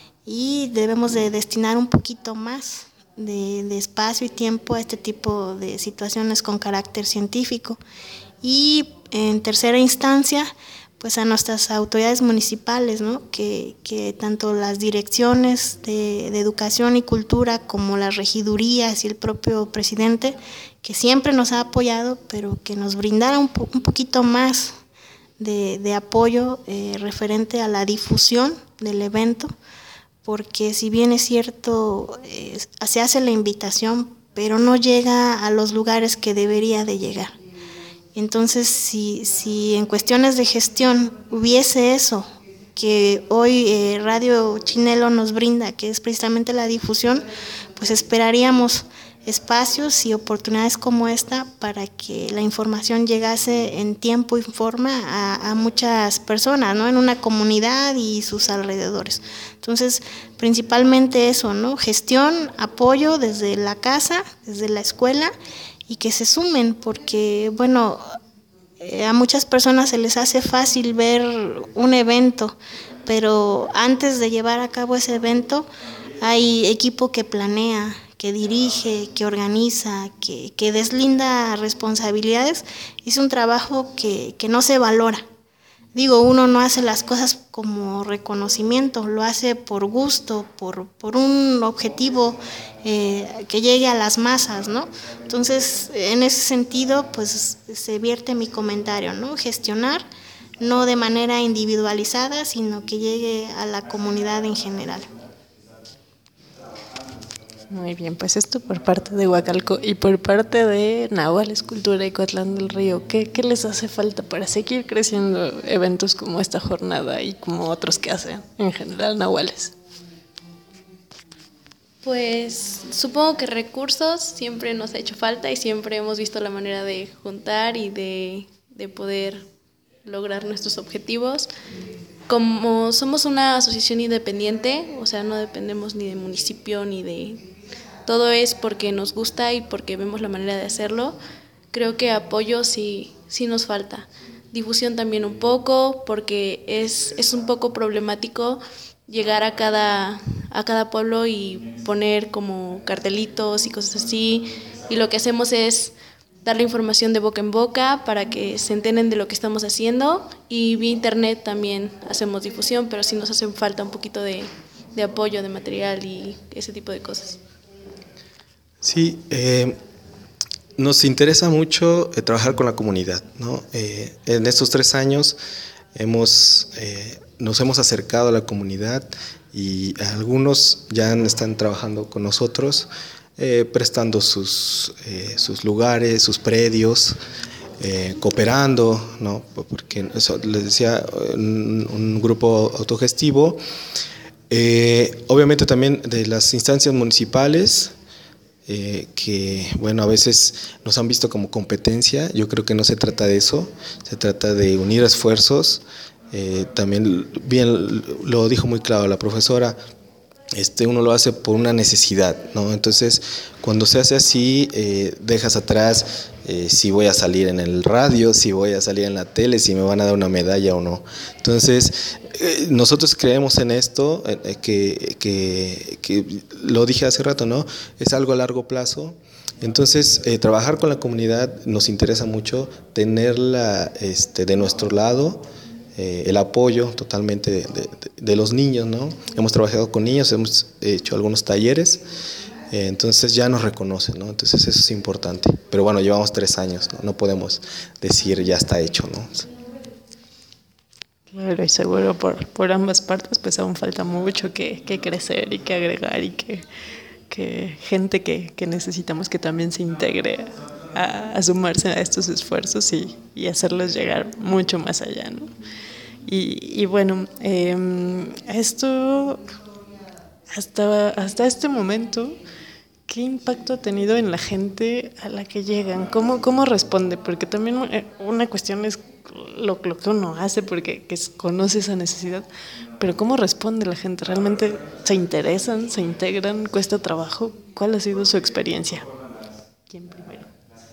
D: y debemos de destinar un poquito más de, de espacio y tiempo a este tipo de situaciones con carácter científico. Y en tercera instancia, pues a nuestras autoridades municipales, ¿no? que, que tanto las direcciones de, de educación y cultura como las regidurías y el propio presidente, que siempre nos ha apoyado, pero que nos brindara un, po un poquito más de, de apoyo eh, referente a la difusión del evento, porque si bien es cierto, eh, se hace la invitación, pero no llega a los lugares que debería de llegar. Entonces, si, si en cuestiones de gestión hubiese eso, que hoy eh, Radio Chinelo nos brinda, que es precisamente la difusión, pues esperaríamos espacios y oportunidades como esta para que la información llegase en tiempo y forma a, a muchas personas, ¿no? En una comunidad y sus alrededores. Entonces, principalmente eso, ¿no? Gestión, apoyo desde la casa, desde la escuela, y que se sumen, porque, bueno, eh, a muchas personas se les hace fácil ver un evento, pero antes de llevar a cabo ese evento hay equipo que planea, que dirige, que organiza, que, que deslinda responsabilidades. Es un trabajo que, que no se valora. Digo, uno no hace las cosas como reconocimiento, lo hace por gusto, por, por un objetivo eh, que llegue a las masas, ¿no? Entonces, en ese sentido, pues se vierte mi comentario, ¿no? Gestionar, no de manera individualizada, sino que llegue a la comunidad en general.
B: Muy bien, pues esto por parte de Huacalco y por parte de Nahuales Cultura y Coatlán del Río. ¿Qué, qué les hace falta para seguir creciendo eventos como esta jornada y como otros que hacen en general Nahuales?
F: Pues supongo que recursos siempre nos ha hecho falta y siempre hemos visto la manera de juntar y de, de poder lograr nuestros objetivos. Como somos una asociación independiente, o sea, no dependemos ni de municipio ni de... Todo es porque nos gusta y porque vemos la manera de hacerlo. Creo que apoyo sí, sí nos falta. Difusión también un poco, porque es, es un poco problemático llegar a cada, a cada pueblo y poner como cartelitos y cosas así. Y lo que hacemos es dar la información de boca en boca para que se enteren de lo que estamos haciendo. Y vía internet también hacemos difusión, pero sí nos hace falta un poquito de, de apoyo, de material y ese tipo de cosas.
E: Sí, eh, nos interesa mucho eh, trabajar con la comunidad, ¿no? Eh, en estos tres años hemos, eh, nos hemos acercado a la comunidad y algunos ya están trabajando con nosotros, eh, prestando sus, eh, sus lugares, sus predios, eh, cooperando, ¿no? Porque eso, les decía, un, un grupo autogestivo, eh, obviamente también de las instancias municipales. Eh, que bueno, a veces nos han visto como competencia. Yo creo que no se trata de eso, se trata de unir esfuerzos. Eh, también bien lo dijo muy claro la profesora, este, uno lo hace por una necesidad, ¿no? Entonces, cuando se hace así, eh, dejas atrás eh, si voy a salir en el radio, si voy a salir en la tele, si me van a dar una medalla o no. Entonces, eh, nosotros creemos en esto, eh, que, que, que lo dije hace rato, ¿no? Es algo a largo plazo. Entonces, eh, trabajar con la comunidad nos interesa mucho, tenerla este, de nuestro lado, eh, el apoyo totalmente de, de, de los niños, ¿no? Hemos trabajado con niños, hemos hecho algunos talleres, eh, entonces ya nos reconocen, ¿no? Entonces eso es importante. Pero bueno, llevamos tres años, ¿no? No podemos decir ya está hecho, ¿no?
B: Claro, y seguro por, por ambas partes pues aún falta mucho que, que crecer y que agregar y que... que gente que, que necesitamos que también se integre a, a sumarse a estos esfuerzos y, y hacerlos llegar mucho más allá, ¿no? Y, y bueno, eh, esto hasta, hasta este momento, ¿qué impacto ha tenido en la gente a la que llegan? ¿Cómo, cómo responde? Porque también una cuestión es lo, lo que uno hace porque que conoce esa necesidad, pero ¿cómo responde la gente? ¿Realmente se interesan, se integran, cuesta trabajo? ¿Cuál ha sido su experiencia? ¿Quién primero?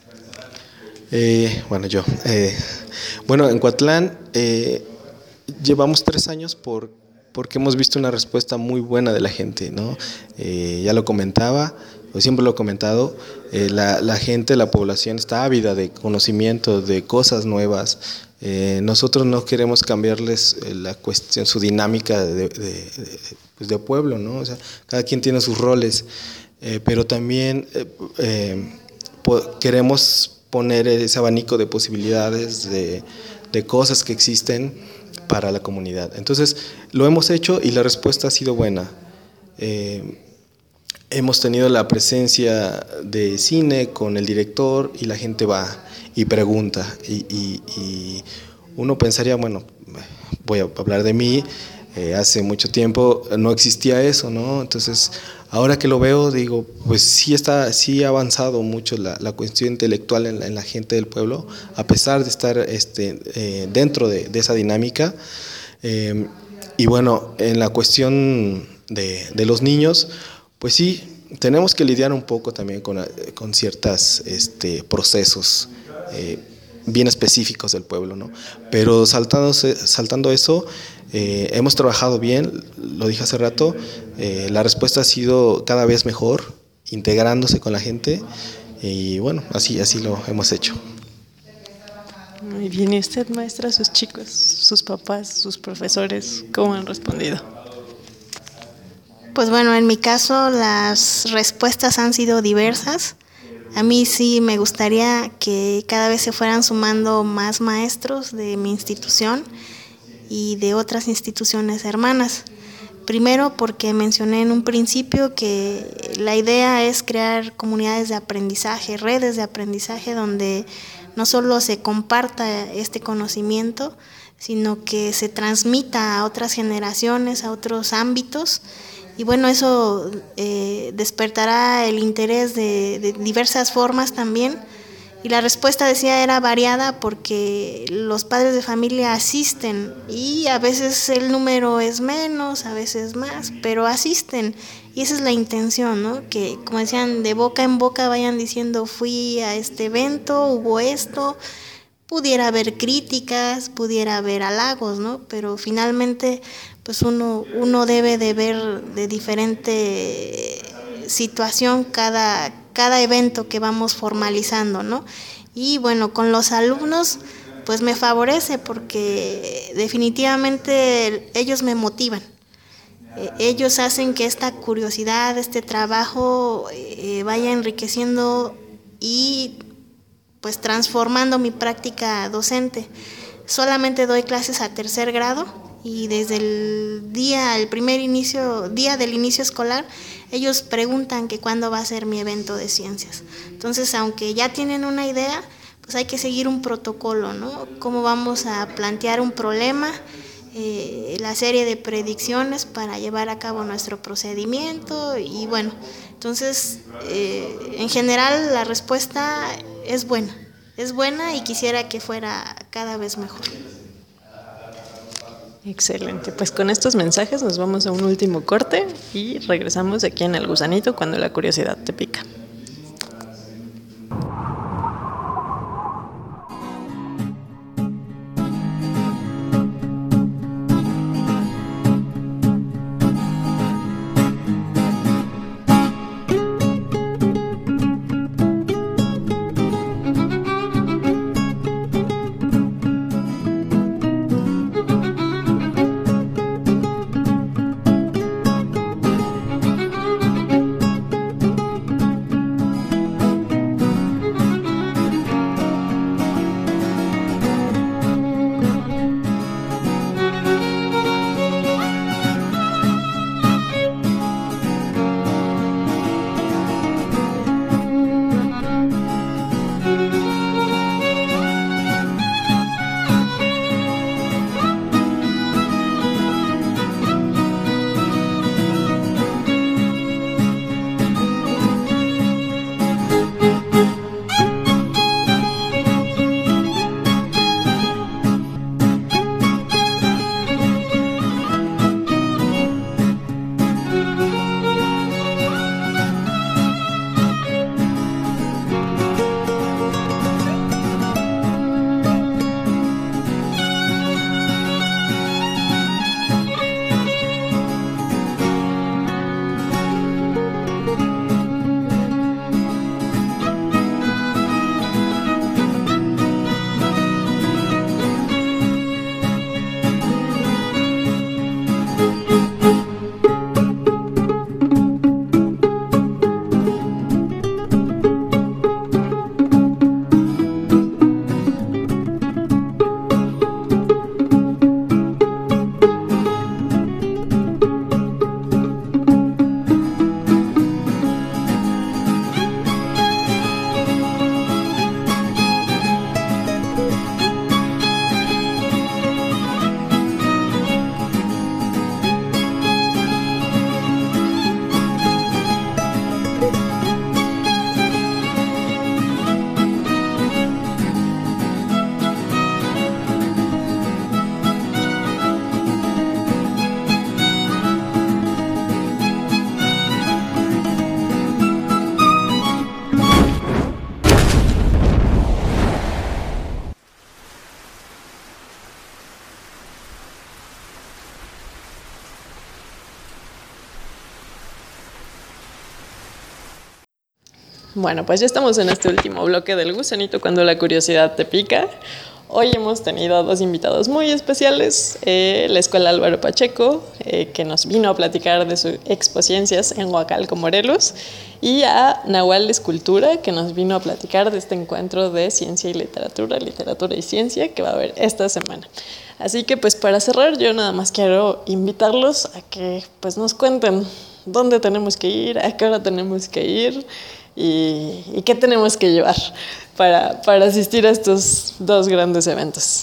E: Eh, bueno, yo. Eh, bueno, en Coatlán eh, llevamos tres años por, porque hemos visto una respuesta muy buena de la gente, ¿no? Eh, ya lo comentaba, o siempre lo he comentado, eh, la, la gente, la población está ávida de conocimiento, de cosas nuevas. Eh, nosotros no queremos cambiarles la cuestión, su dinámica de, de, de, pues de pueblo, ¿no? O sea, cada quien tiene sus roles, eh, pero también eh, eh, po- queremos poner ese abanico de posibilidades, de, de cosas que existen para la comunidad. Entonces, lo hemos hecho y la respuesta ha sido buena. Eh, hemos tenido la presencia de cine con el director y la gente va y pregunta, y, y, y uno pensaría, bueno, voy a hablar de mí, eh, hace mucho tiempo no existía eso, ¿no? Entonces, ahora que lo veo, digo, pues sí está, sí ha avanzado mucho la, la cuestión intelectual en la, en la gente del pueblo, a pesar de estar este, eh, dentro de, de esa dinámica. Eh, y bueno, en la cuestión de, de los niños, pues sí, tenemos que lidiar un poco también con, con ciertos este, procesos Eh, bien específicos del pueblo, ¿no? Pero saltando, saltando eso, eh, hemos trabajado bien, lo dije hace rato, eh, la respuesta ha sido cada vez mejor, integrándose con la gente, y bueno, así, así lo hemos hecho.
B: Muy bien, ¿y usted, maestra, sus chicos, sus papás, sus profesores, cómo han respondido?
D: Pues bueno, en mi caso las respuestas han sido diversas. A mí sí me gustaría que cada vez se fueran sumando más maestros de mi institución y de otras instituciones hermanas. Primero porque mencioné en un principio que la idea es crear comunidades de aprendizaje, redes de aprendizaje donde no solo se comparta este conocimiento, sino que se transmita a otras generaciones, a otros ámbitos. Y bueno, eso eh, despertará el interés de, de diversas formas también. Y la respuesta, decía, era variada porque los padres de familia asisten y a veces el número es menos, a veces más, pero asisten. Y esa es la intención, ¿no? Que, como decían, de boca en boca vayan diciendo, fui a este evento, hubo esto. Pudiera haber críticas, pudiera haber halagos, ¿no? Pero finalmente pues uno, uno debe de ver de diferente situación cada, cada evento que vamos formalizando, ¿no? Y bueno, con los alumnos pues me favorece porque definitivamente ellos me motivan. Ellos hacen que esta curiosidad, este trabajo eh, vaya enriqueciendo y pues transformando mi práctica docente. Solamente doy clases a tercer grado y desde el día, el primer inicio, día del inicio escolar, ellos preguntan que cuándo va a ser mi evento de ciencias. Entonces, aunque ya tienen una idea, pues hay que seguir un protocolo, ¿no? Cómo vamos a plantear un problema, eh, la serie de predicciones para llevar a cabo nuestro procedimiento y bueno, entonces, eh, en general la respuesta es buena, es buena y quisiera que fuera cada vez mejor.
B: Excelente, pues con estos mensajes nos vamos a un último corte y regresamos aquí en El Gusanito cuando la curiosidad te pica. Bueno, pues ya estamos en este último bloque del Gusanito cuando la curiosidad te pica. Hoy hemos tenido dos invitados muy especiales, eh, la Escuela Álvaro Pacheco, eh, que nos vino a platicar de sus exposiencias en Huacalco, Morelos, y a Nahual Escultura, que nos vino a platicar de este encuentro de ciencia y literatura, literatura y ciencia, que va a haber esta semana. Así que pues para cerrar yo nada más quiero invitarlos a que pues nos cuenten dónde tenemos que ir, a qué hora tenemos que ir y, y qué tenemos que llevar para, para asistir a estos dos grandes eventos.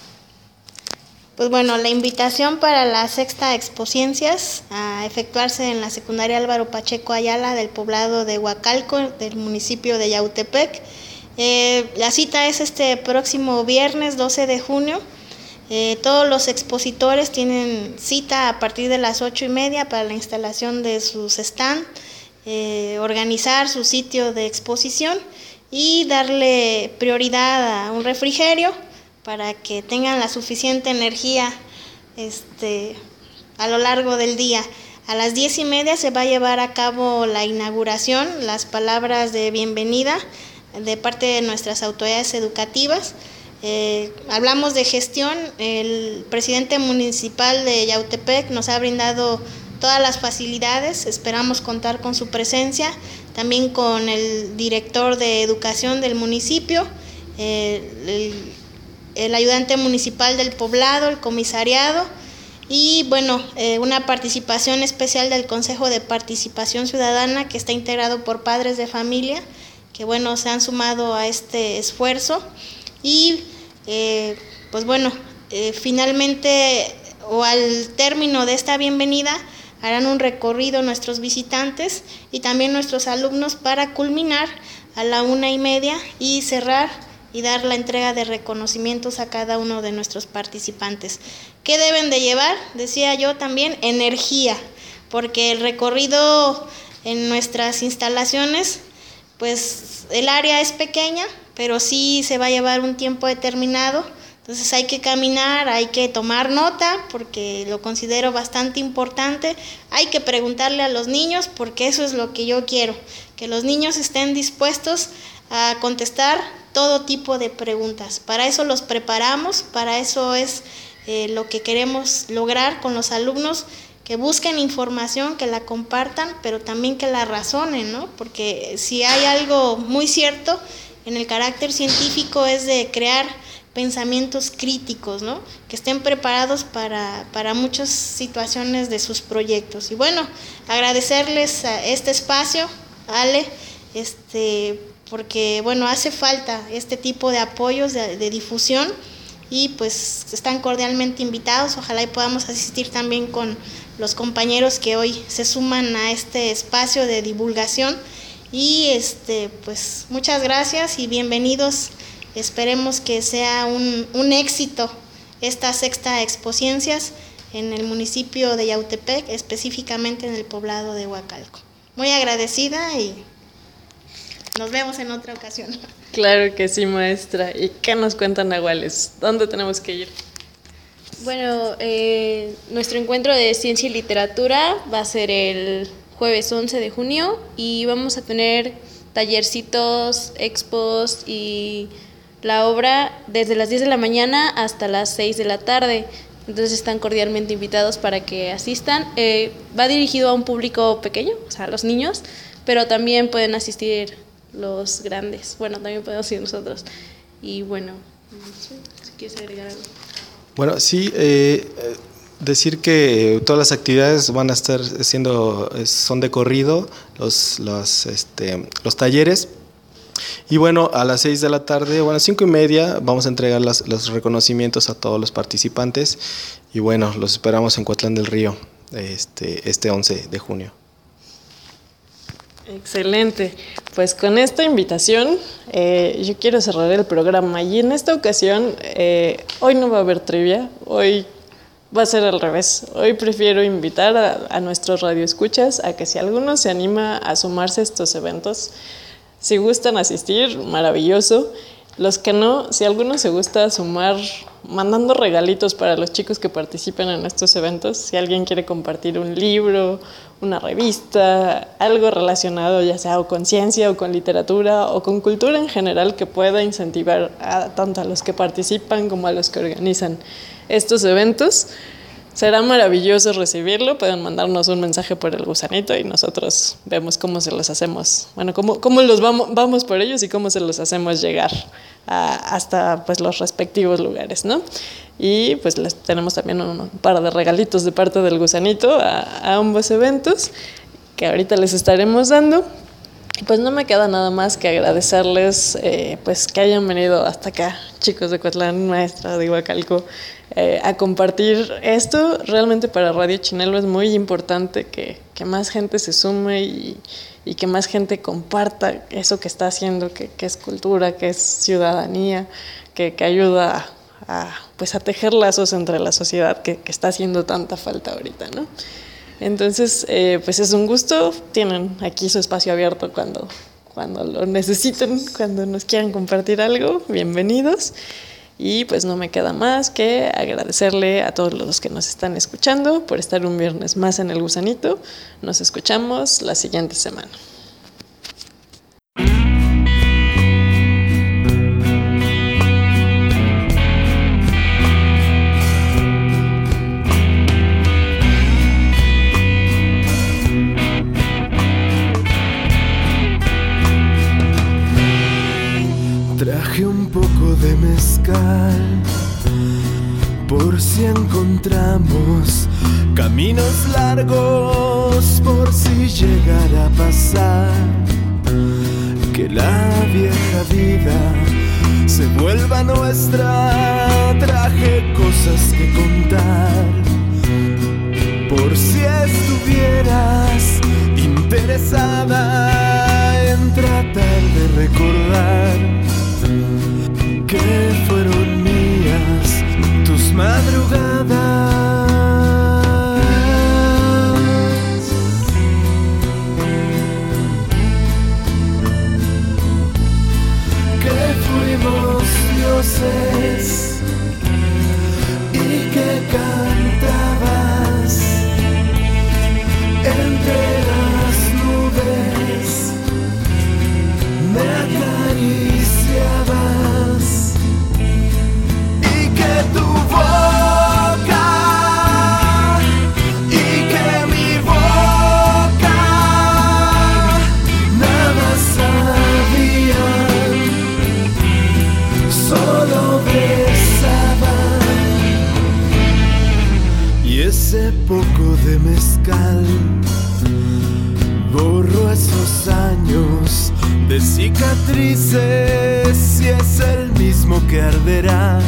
D: Pues bueno, la invitación para la sexta Expociencias a efectuarse en la secundaria Álvaro Pacheco Ayala del poblado de Huacalco, del municipio de Yautepec. Eh, la cita es este próximo viernes doce de junio. Eh, todos los expositores tienen cita a partir de las ocho y media para la instalación de sus stand, eh, organizar su sitio de exposición y darle prioridad a un refrigerio para que tengan la suficiente energía este, a lo largo del día. A las diez y media se va a llevar a cabo la inauguración, las palabras de bienvenida de parte de nuestras autoridades educativas. Eh, hablamos de gestión, el presidente municipal de Yautepec nos ha brindado todas las facilidades, esperamos contar con su presencia, también con el director de educación del municipio, eh, el, el ayudante municipal del poblado, el comisariado y bueno, eh, una participación especial del Consejo de Participación Ciudadana que está integrado por padres de familia que bueno, se han sumado a este esfuerzo. Y eh, pues bueno, eh, finalmente o al término de esta bienvenida harán un recorrido nuestros visitantes y también nuestros alumnos para culminar a la una y media y cerrar y dar la entrega de reconocimientos a cada uno de nuestros participantes. ¿Qué deben de llevar? Decía yo también, energía, porque el recorrido en nuestras instalaciones, pues el área es pequeña, pero sí se va a llevar un tiempo determinado. Entonces hay que caminar, hay que tomar nota, porque lo considero bastante importante. Hay que preguntarle a los niños, porque eso es lo que yo quiero, que los niños estén dispuestos a contestar todo tipo de preguntas. Para eso los preparamos, para eso es eh, lo que queremos lograr con los alumnos, que busquen información, que la compartan, pero también que la razonen, ¿no? Porque si hay algo muy cierto en el carácter científico es de crear pensamientos críticos, ¿no? Que estén preparados para, para muchas situaciones de sus proyectos. Y bueno, agradecerles a este espacio, Ale, este, porque bueno, hace falta este tipo de apoyos, de, de difusión, y pues están cordialmente invitados. Ojalá y podamos asistir también con los compañeros que hoy se suman a este espacio de divulgación. Y este, pues muchas gracias y bienvenidos. Esperemos que sea un, un éxito esta sexta Expociencias en el municipio de Yautepec, específicamente en el poblado de Huacalco. Muy agradecida y nos vemos en otra ocasión.
B: Claro que sí, maestra. ¿Y qué nos cuentan, Nahuales? ¿Dónde tenemos que ir?
F: Bueno, eh, nuestro encuentro de ciencia y literatura va a ser el jueves once de junio y vamos a tener tallercitos, expos y la obra desde las diez de la mañana hasta las seis de la tarde. Entonces están cordialmente invitados para que asistan. Eh, va dirigido a un público pequeño, o sea, a los niños, pero también pueden asistir los grandes. Bueno, también podemos ir nosotros. Y bueno, no sé si quieres agregar algo.
E: Bueno, sí, eh, decir que todas las actividades van a estar siendo, son de corrido, los, los, este, los talleres. Y bueno, a las seis de la tarde, bueno, a cinco y media, vamos a entregar las, los reconocimientos a todos los participantes. Y bueno, los esperamos en Coatlán del Río este, este once de junio.
B: Excelente. Pues con esta invitación eh, yo quiero cerrar el programa y en esta ocasión eh, hoy no va a haber trivia, hoy va a ser al revés. Hoy prefiero invitar a, a nuestros radioescuchas a que si alguno se anima a sumarse a estos eventos, si gustan asistir, maravilloso. Los que no, si alguno se gusta sumar mandando regalitos para los chicos que participen en estos eventos, si alguien quiere compartir un libro, una revista, algo relacionado ya sea o con ciencia o con literatura o con cultura en general que pueda incentivar a, tanto a los que participan como a los que organizan estos eventos, será maravilloso recibirlo. Pueden mandarnos un mensaje por el gusanito y nosotros vemos cómo se los hacemos, bueno, cómo, cómo los vamos, vamos por ellos y cómo se los hacemos llegar a, hasta pues los respectivos lugares, ¿no? Y pues les tenemos también un par de regalitos de parte del gusanito a, a ambos eventos que ahorita les estaremos dando. Pues no me queda nada más que agradecerles eh, pues que hayan venido hasta acá, chicos de Coatlán, maestra de Huacalco, eh, a compartir esto. Realmente para Radio Chinelo es muy importante que, que más gente se sume y, y que más gente comparta eso que está haciendo, que, que es cultura, que es ciudadanía, que, que ayuda a, a, pues a tejer lazos entre la sociedad que, que está haciendo tanta falta ahorita, ¿no? Entonces, eh, pues es un gusto. Tienen aquí su espacio abierto cuando, cuando lo necesiten, cuando nos quieran compartir algo, bienvenidos. Y pues no me queda más que agradecerle a todos los que nos están escuchando por estar un viernes más en El Gusanito. Nos escuchamos la siguiente semana.
H: Traje un poco de mezcal por si encontramos caminos largos, por si llegara a pasar que la vieja vida se vuelva nuestra. Traje cosas que contar por si estuvieras interesada en tratar de recordar
K: que fueron mías tus madrugadas. Dioses y que cantabas entre las nubes, me acariciabas y que tu boca y que mi boca nada sabían. Solo besaba y ese poco de mezcal borró esos años de cicatrices y es el mismo que arderá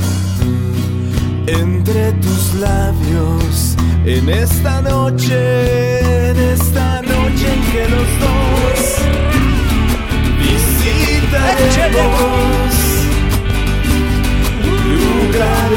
K: entre tus labios en esta noche, en esta noche en que los dos visitaremos lugares